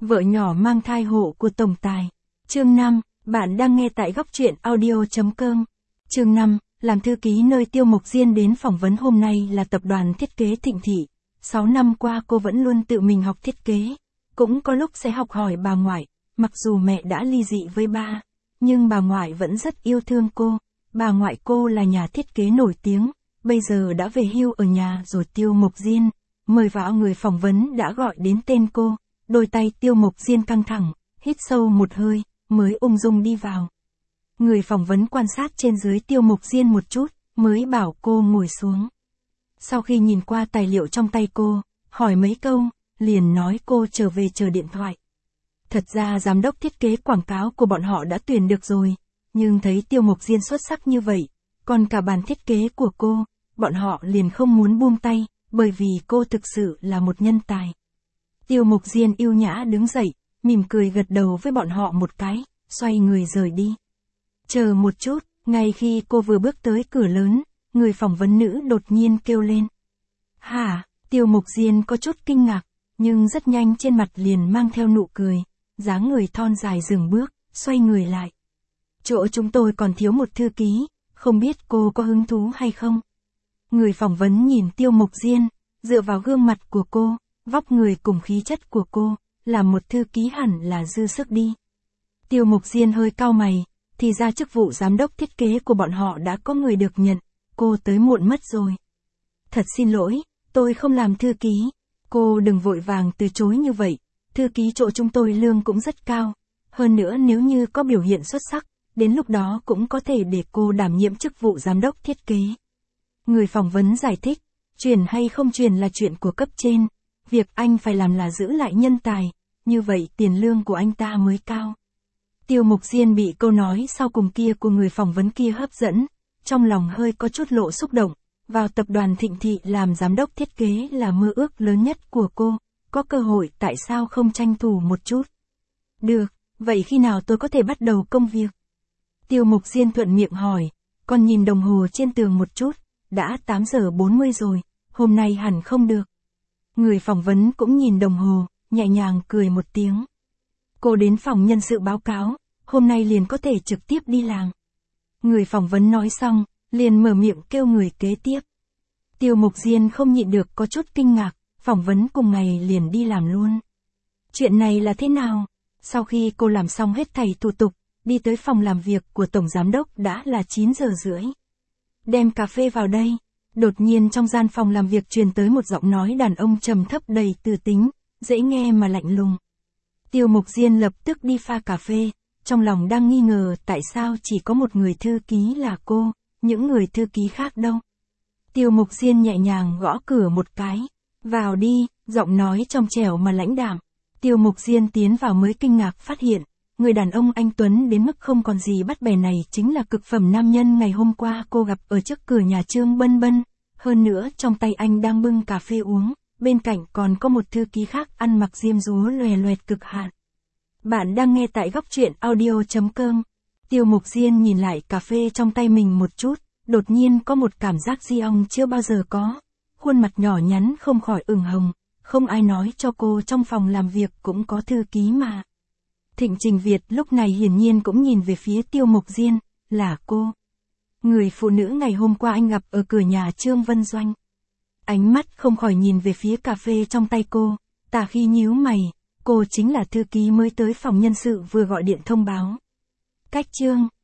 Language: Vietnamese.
vợ nhỏ mang thai hộ của tổng tài. Chương 5, bạn đang nghe tại góc truyện audio.com. Chương 5, làm thư ký nơi Tiêu Mộc Diên đến phỏng vấn hôm nay là tập đoàn thiết kế Thịnh Thị. 6 năm qua cô vẫn luôn tự mình học thiết kế, cũng có lúc sẽ học hỏi bà ngoại, mặc dù mẹ đã ly dị với ba, nhưng bà ngoại vẫn rất yêu thương cô. Bà ngoại cô là nhà thiết kế nổi tiếng, bây giờ đã về hưu ở nhà rồi. Tiêu Mộc Diên mời vào, người phỏng vấn đã gọi đến tên cô, đôi tay Tiêu Mộc Diên căng thẳng, hít sâu một hơi, mới ung dung đi vào. Người phỏng vấn quan sát trên dưới Tiêu Mộc Diên một chút, mới bảo cô ngồi xuống. Sau khi nhìn qua tài liệu trong tay cô, hỏi mấy câu, liền nói cô trở về chờ điện thoại. Thật ra giám đốc thiết kế quảng cáo của bọn họ đã tuyển được rồi, nhưng thấy Tiêu Mộc Diên xuất sắc như vậy, còn cả bàn thiết kế của cô, bọn họ liền không muốn buông tay, bởi vì cô thực sự là một nhân tài. Tiêu Mộc Diên yêu nhã đứng dậy, mỉm cười gật đầu với bọn họ một cái, xoay người rời đi. Chờ một chút, ngay khi cô vừa bước tới cửa lớn, người phỏng vấn nữ đột nhiên kêu lên. Hả? Tiêu Mộc Diên có chút kinh ngạc, nhưng rất nhanh trên mặt liền mang theo nụ cười, dáng người thon dài dừng bước, xoay người lại. Chỗ chúng tôi còn thiếu một thư ký, không biết cô có hứng thú hay không? Người phỏng vấn nhìn Tiêu Mộc Diên, dựa vào gương mặt của cô, vóc người cùng khí chất của cô, làm một thư ký hẳn là dư sức đi. Tiêu Mộc Diên hơi cau mày, thì ra chức vụ giám đốc thiết kế của bọn họ đã có người được nhận, cô tới muộn mất rồi. Thật xin lỗi, tôi không làm thư ký, cô đừng vội vàng từ chối như vậy, thư ký chỗ chúng tôi lương cũng rất cao, hơn nữa nếu như có biểu hiện xuất sắc, đến lúc đó cũng có thể để cô đảm nhiệm chức vụ giám đốc thiết kế. Người phỏng vấn giải thích, chuyển hay không chuyển là chuyện của cấp trên, việc anh phải làm là giữ lại nhân tài, như vậy tiền lương của anh ta mới cao. Tiêu Mộc Diên bị câu nói sau cùng kia của người phỏng vấn kia hấp dẫn, trong lòng hơi có chút lộ xúc động, vào tập đoàn Thịnh Thị làm giám đốc thiết kế là mơ ước lớn nhất của cô, có cơ hội tại sao không tranh thủ một chút. Được, vậy khi nào tôi có thể bắt đầu công việc? Tiêu Mộc Diên thuận miệng hỏi, còn nhìn đồng hồ trên tường một chút, đã 8 giờ 40 rồi, hôm nay hẳn không được. Người phỏng vấn cũng nhìn đồng hồ, nhẹ nhàng cười một tiếng. Cô đến phòng nhân sự báo cáo, hôm nay liền có thể trực tiếp đi làm. Người phỏng vấn nói xong, liền mở miệng kêu người kế tiếp. Tiêu Mộc Diên không nhịn được có chút kinh ngạc, phỏng vấn cùng ngày liền đi làm luôn. Chuyện này là thế nào? Sau khi cô làm xong hết thảy thủ tục, đi tới phòng làm việc của tổng giám đốc đã là 9 giờ rưỡi. Đem cà phê vào đây. Đột nhiên trong gian phòng làm việc truyền tới một giọng nói đàn ông trầm thấp đầy từ tính, dễ nghe mà lạnh lùng. Tiêu Mộc Diên lập tức đi pha cà phê, trong lòng đang nghi ngờ tại sao chỉ có một người thư ký là cô, những người thư ký khác đâu. Tiêu Mộc Diên nhẹ nhàng gõ cửa một cái, vào đi, giọng nói trong trẻo mà lãnh đạm. Tiêu Mộc Diên tiến vào mới kinh ngạc phát hiện, người đàn ông anh tuấn đến mức không còn gì bắt bẻ này chính là cực phẩm nam nhân ngày hôm qua cô gặp ở trước cửa nhà Trương Bân Bân, hơn nữa trong tay anh đang bưng cà phê uống, bên cạnh còn có một thư ký khác ăn mặc diêm dúa loè loẹt cực hạn. Bạn đang nghe tại góc truyện audio.com. Tiêu Mộc Diên nhìn lại cà phê trong tay mình một chút, đột nhiên có một cảm giác di ong chưa bao giờ có, khuôn mặt nhỏ nhắn không khỏi ửng hồng, không ai nói cho cô trong phòng làm việc cũng có thư ký mà. Thịnh Trình Việt lúc này hiển nhiên cũng nhìn về phía Tiêu Mộc Diên, là cô. Người phụ nữ ngày hôm qua anh gặp ở cửa nhà Trương Vân Doanh. Ánh mắt không khỏi nhìn về phía cà phê trong tay cô, tà khi nhíu mày, cô chính là thư ký mới tới phòng nhân sự vừa gọi điện thông báo. Cách Trương